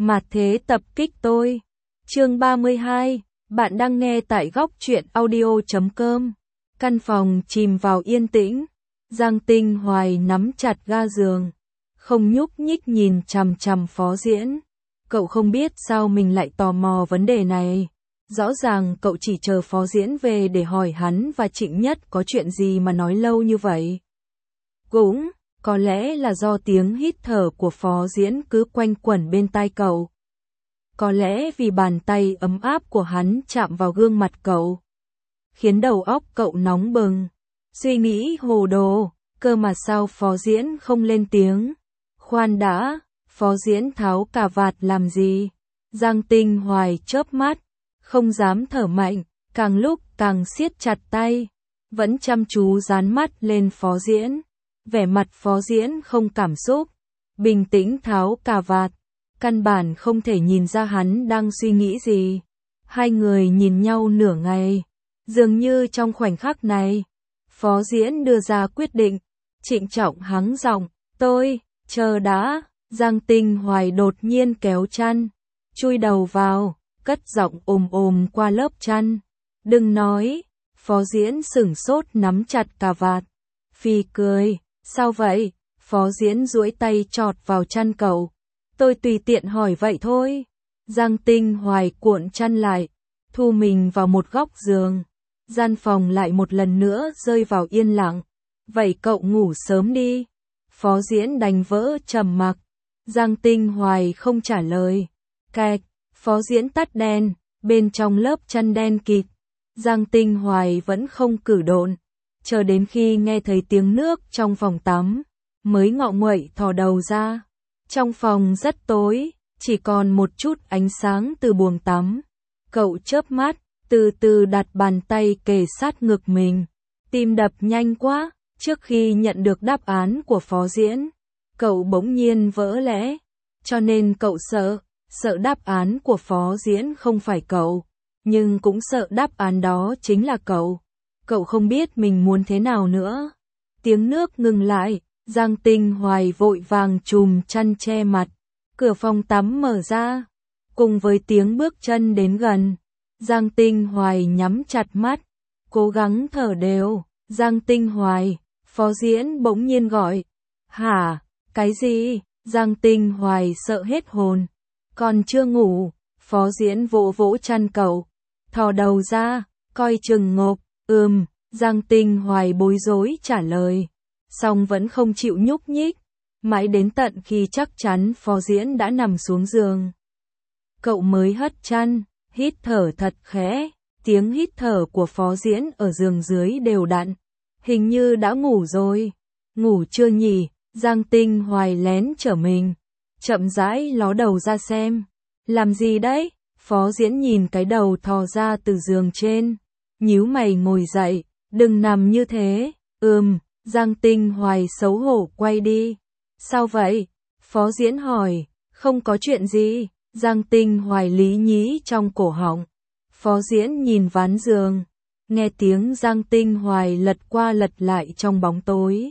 Mà thế tập kích tôi. Chương 32, bạn đang nghe tại góc truyện audio.com. Căn phòng chìm vào yên tĩnh. Giang Tinh Hoài nắm chặt ga giường, không nhúc nhích nhìn chằm chằm Phó Diễn. Cậu không biết sao mình lại tò mò vấn đề này. Rõ ràng cậu chỉ chờ Phó Diễn về để hỏi hắn và Trịnh Nhất có chuyện gì mà nói lâu như vậy. Cũng, có lẽ là do tiếng hít thở của Phó Diễn cứ quanh quẩn bên tai cậu. Có lẽ vì bàn tay ấm áp của hắn chạm vào gương mặt cậu, khiến đầu óc cậu nóng bừng. Suy nghĩ hồ đồ, cơ mà sao Phó Diễn không lên tiếng. Khoan đã, Phó Diễn tháo cà vạt làm gì? Giang Tinh Hoài chớp mắt, không dám thở mạnh, càng lúc càng siết chặt tay, vẫn chăm chú dán mắt lên Phó Diễn. Vẻ mặt Phó Diễn không cảm xúc, bình tĩnh tháo cà vạt, căn bản không thể nhìn ra hắn đang suy nghĩ gì. Hai người nhìn nhau nửa ngày, dường như trong khoảnh khắc này, Phó Diễn đưa ra quyết định, trịnh trọng hắng giọng, tôi, chờ đã. Giang Tinh Hoài đột nhiên kéo chăn, chui đầu vào, cất giọng ồm ồm qua lớp chăn. Đừng nói. Phó Diễn sửng sốt nắm chặt cà vạt, phì cười. Sao vậy? Phó Diễn duỗi tay chọt vào chăn cậu. Tôi tùy tiện hỏi vậy thôi. Giang Tinh Hoài cuộn chăn lại, thu mình vào một góc giường. Gian phòng lại một lần nữa rơi vào yên lặng. Vậy cậu ngủ sớm đi. Phó Diễn đành vỡ trầm mặc. Giang Tinh Hoài không trả lời. Cạch, Phó Diễn tắt đèn, bên trong lớp chăn đen kịt. Giang Tinh Hoài vẫn không cử động, chờ đến khi nghe thấy tiếng nước trong phòng tắm, mới ngọ nguậy thò đầu ra. Trong phòng rất tối, chỉ còn một chút ánh sáng từ buồng tắm. Cậu chớp mắt, từ từ đặt bàn tay kề sát ngực mình. Tim đập nhanh quá, trước khi nhận được đáp án của Phó Diễn, cậu bỗng nhiên vỡ lẽ. Cho nên cậu sợ đáp án của Phó Diễn không phải cậu, nhưng cũng sợ đáp án đó chính là cậu. Cậu không biết mình muốn thế nào nữa. Tiếng nước ngừng lại, Giang Tinh Hoài vội vàng chùm chăn che mặt. Cửa phòng tắm mở ra, cùng với tiếng bước chân đến gần. Giang Tinh Hoài nhắm chặt mắt, cố gắng thở đều. Giang Tinh Hoài, Phó Diễn bỗng nhiên gọi. Hả? Cái gì? Giang Tinh Hoài sợ hết hồn. Còn chưa ngủ. Phó Diễn vỗ vỗ chăn cậu, thò đầu ra, coi chừng ngộp. Giang Tinh Hoài bối rối trả lời, song vẫn không chịu nhúc nhích, mãi đến tận khi chắc chắn Phó Diễn đã nằm xuống giường, cậu mới hất chăn, hít thở thật khẽ. Tiếng hít thở của Phó Diễn ở giường dưới đều đặn, hình như đã ngủ rồi. Ngủ chưa nhỉ? Giang Tinh Hoài lén trở mình, chậm rãi ló đầu ra xem. Làm gì đấy? Phó Diễn nhìn cái đầu thò ra từ giường trên, nhíu mày ngồi dậy. Đừng nằm như thế. Giang Tinh Hoài xấu hổ quay đi. Sao vậy? Phó Diễn hỏi. Không có chuyện gì. Giang Tinh Hoài lý nhí trong cổ họng. Phó Diễn nhìn ván giường, nghe tiếng Giang Tinh Hoài lật qua lật lại trong bóng tối,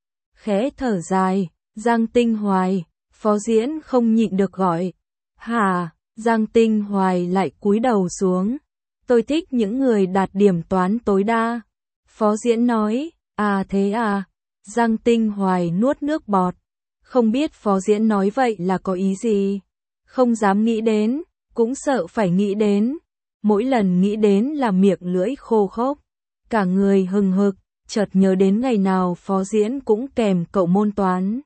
khẽ thở dài. Giang Tinh Hoài. Phó Diễn không nhịn được gọi. Hả? Giang Tinh Hoài lại cúi đầu xuống. Tôi thích những người đạt điểm toán tối đa. Phó Diễn nói. À thế à? Giang Tinh Hoài nuốt nước bọt. Không biết Phó Diễn nói vậy là có ý gì. Không dám nghĩ đến, cũng sợ phải nghĩ đến. Mỗi lần nghĩ đến là miệng lưỡi khô khốc, cả người hừng hực, chợt nhớ đến ngày nào Phó Diễn cũng kèm cậu môn toán.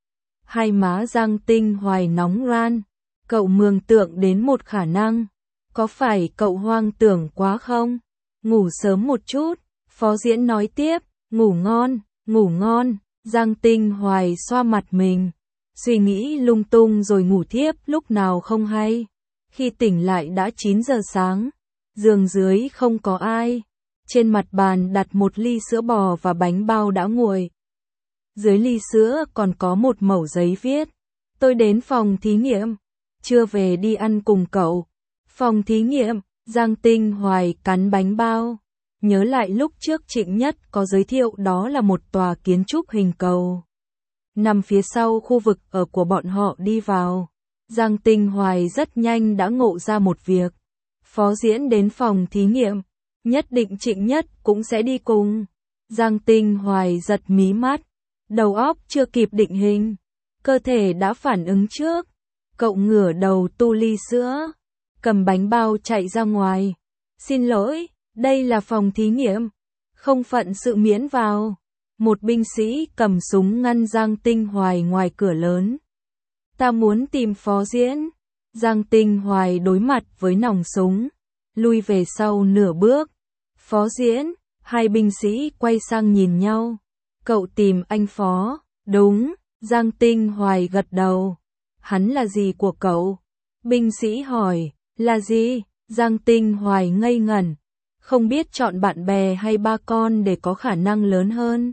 Hai má Giang Tinh Hoài nóng ran. Cậu mường tượng đến một khả năng. Có phải cậu hoang tưởng quá không? Ngủ sớm một chút. Phó Diễn nói tiếp. Ngủ ngon, ngủ ngon. Giang Tinh Hoài xoa mặt mình, suy nghĩ lung tung rồi ngủ thiếp lúc nào không hay. Khi tỉnh lại đã 9 giờ sáng. Giường dưới không có ai. Trên mặt bàn đặt một ly sữa bò và bánh bao đã nguội. Dưới ly sữa còn có một mẩu giấy viết. Tôi đến phòng thí nghiệm. Chưa về đi ăn cùng cậu. Phòng thí nghiệm. Giang Tinh Hoài cắn bánh bao, nhớ lại lúc trước Trịnh Nhất có giới thiệu đó là một tòa kiến trúc hình cầu, nằm phía sau khu vực ở của bọn họ đi vào. Giang Tinh Hoài rất nhanh đã ngộ ra một việc. Phó Diễn đến phòng thí nghiệm, nhất định Trịnh Nhất cũng sẽ đi cùng. Giang Tinh Hoài giật mí mắt, đầu óc chưa kịp định hình, cơ thể đã phản ứng trước. Cậu ngửa đầu tu ly sữa, cầm bánh bao chạy ra ngoài. Xin lỗi, đây là phòng thí nghiệm, không phận sự miễn vào. Một binh sĩ cầm súng ngăn Giang Tinh Hoài ngoài cửa lớn. Ta muốn tìm Phó Diễn. Giang Tinh Hoài đối mặt với nòng súng, lui về sau nửa bước. Phó Diễn, hai binh sĩ quay sang nhìn nhau. Cậu tìm anh Phó? Đúng, Giang Tinh Hoài gật đầu. Hắn là gì của cậu? Binh sĩ hỏi, là gì? Giang Tinh Hoài ngây ngẩn, không biết chọn bạn bè hay ba con để có khả năng lớn hơn.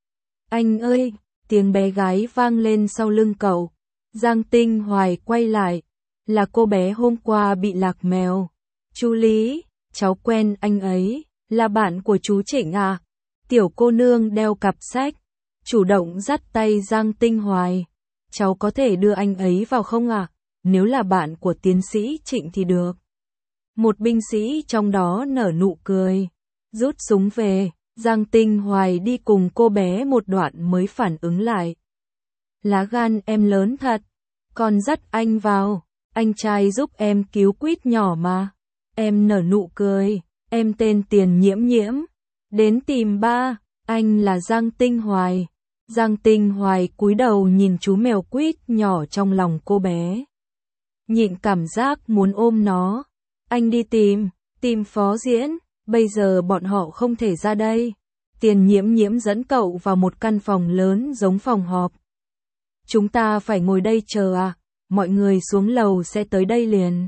Anh ơi, tiếng bé gái vang lên sau lưng cậu. Giang Tinh Hoài quay lại, là cô bé hôm qua bị lạc mèo. Chú Lý, cháu quen anh ấy, là bạn của chú Trịnh à? Tiểu cô nương đeo cặp sách, chủ động dắt tay Giang Tinh Hoài. Cháu có thể đưa anh ấy vào không ạ? Nếu là bạn của tiến sĩ Trịnh thì được. Một binh sĩ trong đó nở nụ cười, rút súng về. Giang Tinh Hoài đi cùng cô bé một đoạn mới phản ứng lại. Lá gan em lớn thật, còn dắt anh vào, anh trai giúp em cứu quýt nhỏ mà. Em nở nụ cười, em tên Tiền Nhiễm Nhiễm, đến tìm ba, anh là Giang Tinh Hoài. Giang Tinh Hoài cúi đầu nhìn chú mèo quýt nhỏ trong lòng cô bé. Nhịn cảm giác muốn ôm nó. Anh đi tìm Phó Diễn, bây giờ bọn họ không thể ra đây. Tiền Nhiễm Nhiễm dẫn cậu vào một căn phòng lớn giống phòng họp. Chúng ta phải ngồi đây chờ à, mọi người xuống lầu sẽ tới đây liền.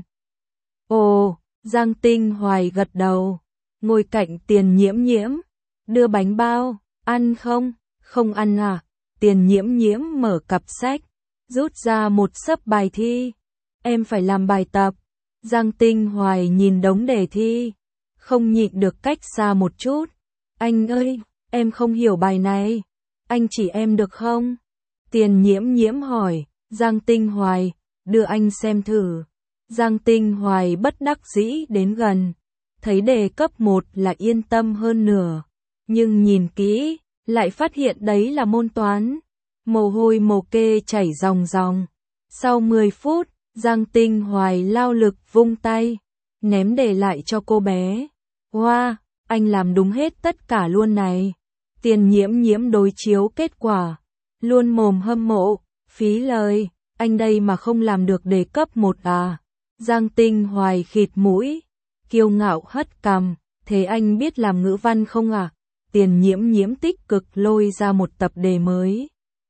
Ồ, Giang Tinh Hoài gật đầu, ngồi cạnh Tiền Nhiễm Nhiễm, đưa bánh bao, ăn không? Không ăn à? Tiền Nhiễm Nhiễm mở cặp sách, rút ra một xấp bài thi. Em phải làm bài tập. Giang Tinh Hoài nhìn đống đề thi, không nhịn được cách xa một chút. Anh ơi, em không hiểu bài này, anh chỉ em được không? Tiền Nhiễm Nhiễm hỏi. Giang Tinh Hoài, đưa anh xem thử. Giang Tinh Hoài bất đắc dĩ đến gần, thấy đề cấp 1 là yên tâm hơn nửa, nhưng nhìn kỹ, lại phát hiện đấy là môn toán. Mồ hôi mồ kê chảy ròng ròng. Sau 10 phút, Giang Tinh Hoài lao lực vung tay, ném đề lại cho cô bé. Wow, anh làm đúng hết tất cả luôn này. Tiền Nhiễm Nhiễm đối chiếu kết quả, luôn mồm hâm mộ, phí lời, anh đây mà không làm được đề cấp 1 à. Giang Tinh Hoài khịt mũi, kiêu ngạo hất cằm, thế anh biết làm ngữ văn không à? Tiền Nhiễm Nhiễm tích cực lôi ra một tập đề mới.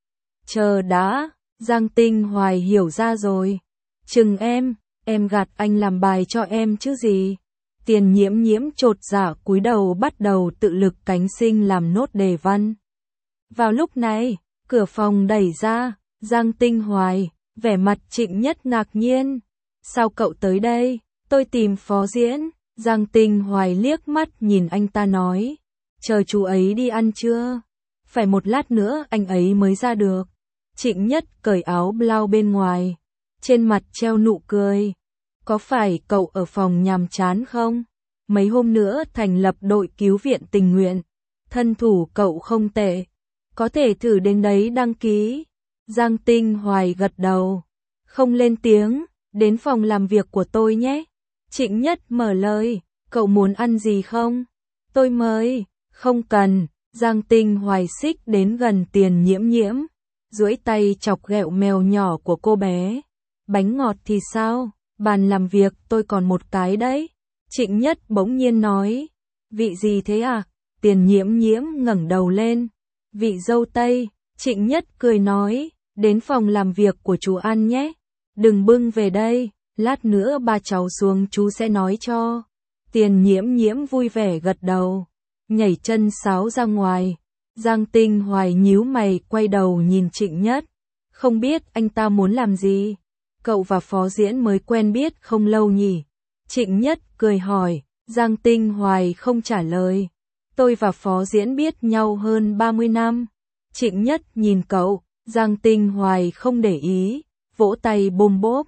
Chờ đã, Giang Tinh Hoài hiểu ra rồi. Chừng em gạt anh làm bài cho em chứ gì. Tiền Nhiễm Nhiễm chột dạ cúi đầu bắt đầu tự lực cánh sinh làm nốt đề văn. Vào lúc này, cửa phòng đẩy ra, Giang Tinh Hoài, vẻ mặt Trịnh Nhất ngạc nhiên. Sao cậu tới đây? Tôi tìm Phó Diễn. Giang Tinh Hoài liếc mắt nhìn anh ta nói. Chờ chú ấy đi ăn chưa? Phải một lát nữa anh ấy mới ra được. Trịnh Nhất cởi áo blau bên ngoài, trên mặt treo nụ cười. Có phải cậu ở phòng nhàm chán không? Mấy hôm nữa thành lập đội cứu viện tình nguyện. Thân thủ cậu không tệ, có thể thử đến đấy đăng ký. Giang Tinh Hoài gật đầu, không lên tiếng, đến phòng làm việc của tôi nhé. Trịnh Nhất mở lời, cậu muốn ăn gì không? Tôi mời. Không cần. Giang Tinh Hoài xích đến gần Tiền Nhiễm Nhiễm, duỗi tay chọc ghẹo mèo nhỏ của cô bé. Bánh ngọt thì sao? Bàn làm việc tôi còn một cái đấy. Trịnh Nhất bỗng nhiên nói. Vị gì thế à? Tiền Nhiễm Nhiễm ngẩng đầu lên. Vị dâu tây. Trịnh Nhất cười nói. Đến phòng làm việc của chú ăn nhé. Đừng bưng về đây, lát nữa ba cháu xuống chú sẽ nói cho. Tiền Nhiễm Nhiễm vui vẻ gật đầu, nhảy chân sáo ra ngoài. Giang Tinh Hoài nhíu mày quay đầu nhìn Trịnh Nhất. Không biết anh ta muốn làm gì? Cậu và Phó Diễn mới quen biết không lâu nhỉ? Trịnh Nhất cười hỏi. Giang Tinh Hoài không trả lời. Tôi và Phó Diễn biết nhau hơn 30 năm. Trịnh Nhất nhìn cậu. Giang Tinh Hoài không để ý, vỗ tay bôm bốp.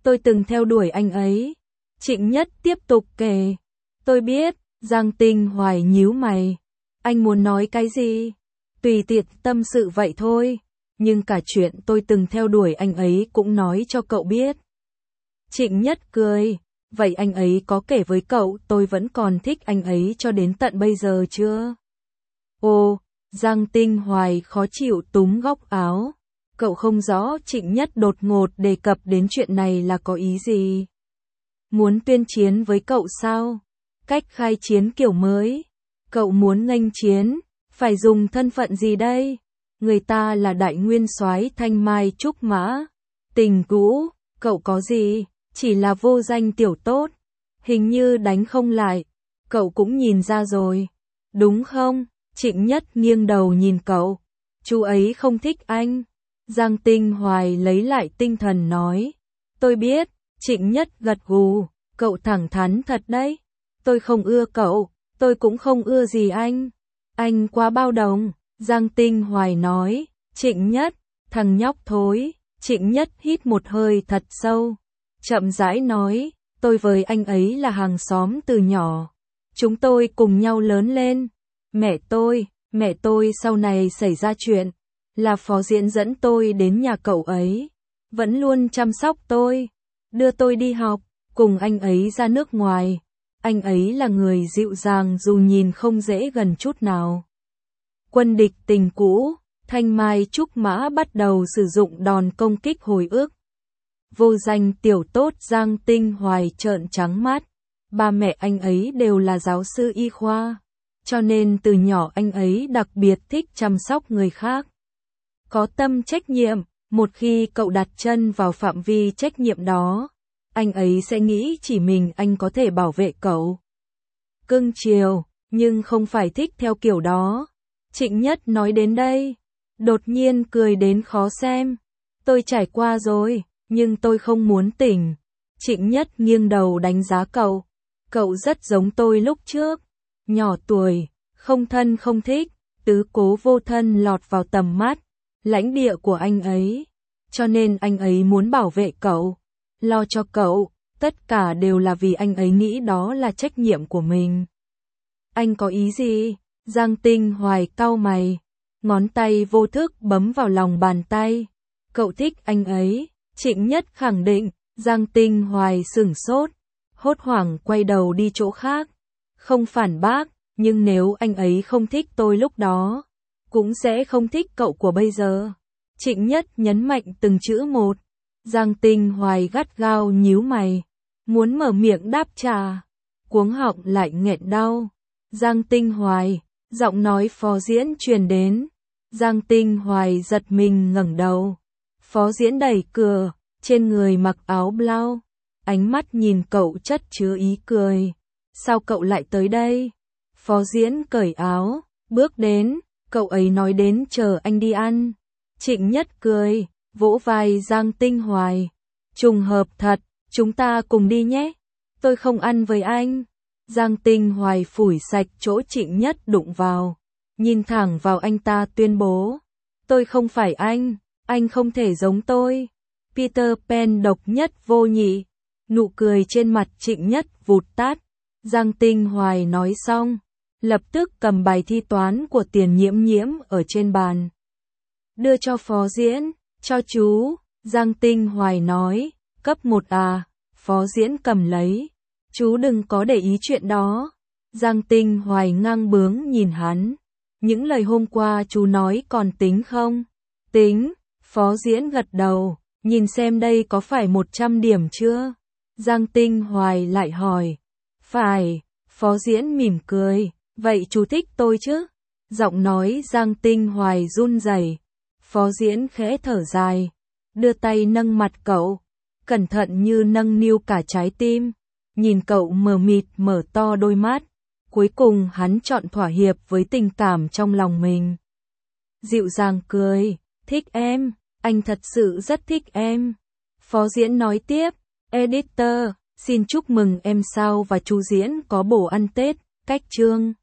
tôi từng theo đuổi anh ấy. Trịnh Nhất tiếp tục kể. Tôi biết, Giang Tinh Hoài nhíu mày. Anh muốn nói cái gì? Tùy tiện tâm sự vậy thôi, nhưng cả chuyện tôi từng theo đuổi anh ấy cũng nói cho cậu biết. Trịnh Nhất cười, vậy anh ấy có kể với cậu tôi vẫn còn thích anh ấy cho đến tận bây giờ chưa? Ồ, Giang Tinh Hoài khó chịu túm góc áo. Cậu không rõ Trịnh Nhất đột ngột đề cập đến chuyện này là có ý gì? Muốn tuyên chiến với cậu sao? Cách khai chiến kiểu mới. Cậu muốn nghênh chiến, phải dùng thân phận gì đây? Người ta là đại nguyên soái Thanh Mai Trúc Mã. Tình cũ, cậu có gì? Chỉ là vô danh tiểu tốt. Hình như đánh không lại. Cậu cũng nhìn ra rồi. Đúng không? Trịnh Nhất nghiêng đầu nhìn cậu. Chú ấy không thích anh. Giang Tinh Hoài lấy lại tinh thần nói. Tôi biết. Trịnh Nhất gật gù. Cậu thẳng thắn thật đấy. Tôi không ưa cậu. Tôi cũng không ưa gì anh. Anh quá bao đồng. Giang Tinh Hoài nói. Trịnh Nhất, thằng nhóc thối. Trịnh Nhất hít một hơi thật sâu. Chậm rãi nói. Tôi với anh ấy là hàng xóm từ nhỏ. Chúng tôi cùng nhau lớn lên. Mẹ tôi sau này xảy ra chuyện. Là phó diễn dẫn tôi đến nhà cậu ấy. Vẫn luôn chăm sóc tôi. Đưa tôi đi học. Cùng anh ấy ra nước ngoài. Anh ấy là người dịu dàng dù nhìn không dễ gần chút nào. Quân địch tình cũ, Thanh Mai Trúc Mã bắt đầu sử dụng đòn công kích hồi ức. Vô danh tiểu tốt Giang Tinh Hoài trợn trắng mắt. Ba mẹ anh ấy đều là giáo sư y khoa. Cho nên từ nhỏ anh ấy đặc biệt thích chăm sóc người khác. Có tâm trách nhiệm, một khi cậu đặt chân vào phạm vi trách nhiệm đó, anh ấy sẽ nghĩ chỉ mình anh có thể bảo vệ cậu. Cưng chiều, nhưng không phải thích theo kiểu đó. Trịnh Nhất nói đến đây, đột nhiên cười đến khó xem. Tôi trải qua rồi, nhưng tôi không muốn tỉnh. Trịnh Nhất nghiêng đầu đánh giá cậu. Cậu rất giống tôi lúc trước. Nhỏ tuổi, không thân không thích, tứ cố vô thân lọt vào tầm mắt, lãnh địa của anh ấy. Cho nên anh ấy muốn bảo vệ cậu, lo cho cậu, tất cả đều là vì anh ấy nghĩ đó là trách nhiệm của mình. Anh có ý gì? Giang Tinh Hoài cau mày, ngón tay vô thức bấm vào lòng bàn tay. Cậu thích anh ấy, Trịnh Nhất khẳng định. Giang Tinh Hoài sửng sốt, hốt hoảng quay đầu đi chỗ khác. Không phản bác, nhưng nếu anh ấy không thích tôi lúc đó, cũng sẽ không thích cậu của bây giờ. Trịnh Nhất nhấn mạnh từng chữ một. Giang Tinh Hoài gắt gao nhíu mày, muốn mở miệng đáp trả, cuống họng lại nghẹn đau. Giang Tinh Hoài, giọng nói phó diễn truyền đến. Giang Tinh Hoài giật mình ngẩng đầu. Phó diễn đẩy cửa, trên người mặc áo blau, ánh mắt nhìn cậu chất chứa ý cười. Sao cậu lại tới đây? Phó diễn cởi áo, bước đến, cậu ấy nói đến chờ anh đi ăn. Trịnh Nhất cười, vỗ vai Giang Tinh Hoài. Trùng hợp thật, chúng ta cùng đi nhé. Tôi không ăn với anh. Giang Tinh Hoài phủi sạch chỗ Trịnh Nhất đụng vào, nhìn thẳng vào anh ta tuyên bố. Tôi không phải anh không thể giống tôi. Peter Pan độc nhất vô nhị. Nụ cười trên mặt Trịnh Nhất vụt tắt. Giang Tinh Hoài nói xong, lập tức cầm bài thi toán của Tiền Nhiễm Nhiễm ở trên bàn. Đưa cho phó diễn, cho chú. Giang Tinh Hoài nói, cấp 1 à, phó diễn cầm lấy. Chú đừng có để ý chuyện đó. Giang Tinh Hoài ngang bướng nhìn hắn. Những lời hôm qua chú nói còn tính không? Tính, phó diễn gật đầu, nhìn xem đây có phải 100 điểm chưa? Giang Tinh Hoài lại hỏi. Phải, phó diễn mỉm cười, vậy chú thích tôi chứ? Giọng nói Giang Tinh Hoài run rẩy. Phó diễn khẽ thở dài, đưa tay nâng mặt cậu, cẩn thận như nâng niu cả trái tim, nhìn cậu mờ mịt mở to đôi mắt. Cuối cùng hắn chọn thỏa hiệp với tình cảm trong lòng mình. Dịu dàng cười, thích em, anh thật sự rất thích em. Phó diễn nói tiếp, editor, xin chúc mừng em sao và chú diễn có bổ ăn Tết, cách chương.